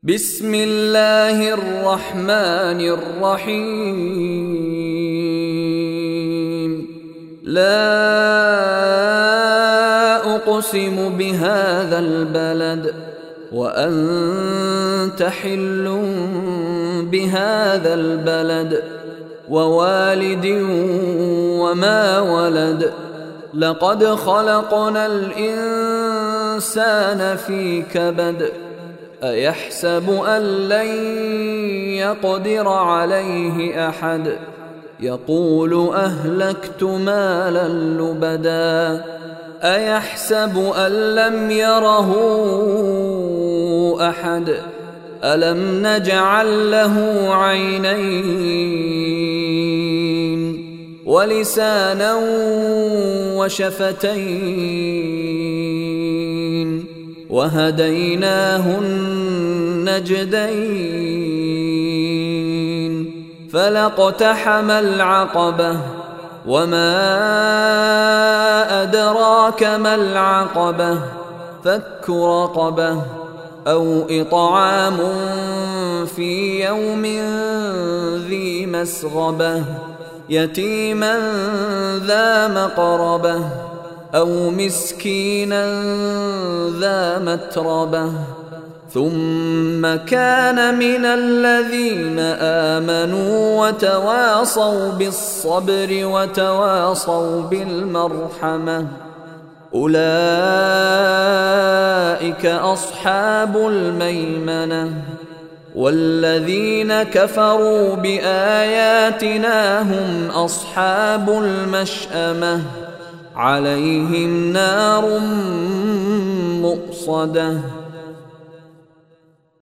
بسم الله الرحمن الرحيم. لا أقسم بهذا البلد وأنت حل بهذا البلد ووالد وما ولد. لقد خلقنا الإنسان في كبد. أيحسب أن لن يقدر عليه أحد. يقول أهلكت مالا لبدا. أيحسب أن لم يره أحد. ألم نجعل له عينين ولسانا وشفتين وهديناه النجدين. فلاقتحم العقبة وما أدراك ما العقبة. فك رقبة أو إطعام في يوم ذي مسغبة يتيما ذا مقربة أو مسكينا ذا متربة. ثم كان من الذين آمنوا وتواصوا بالصبر وتواصوا بالمرحمة. أولئك أصحاب الميمنة. والذين كفروا بآياتنا هم أصحاب المشأمة. عليهم نار مؤصدة.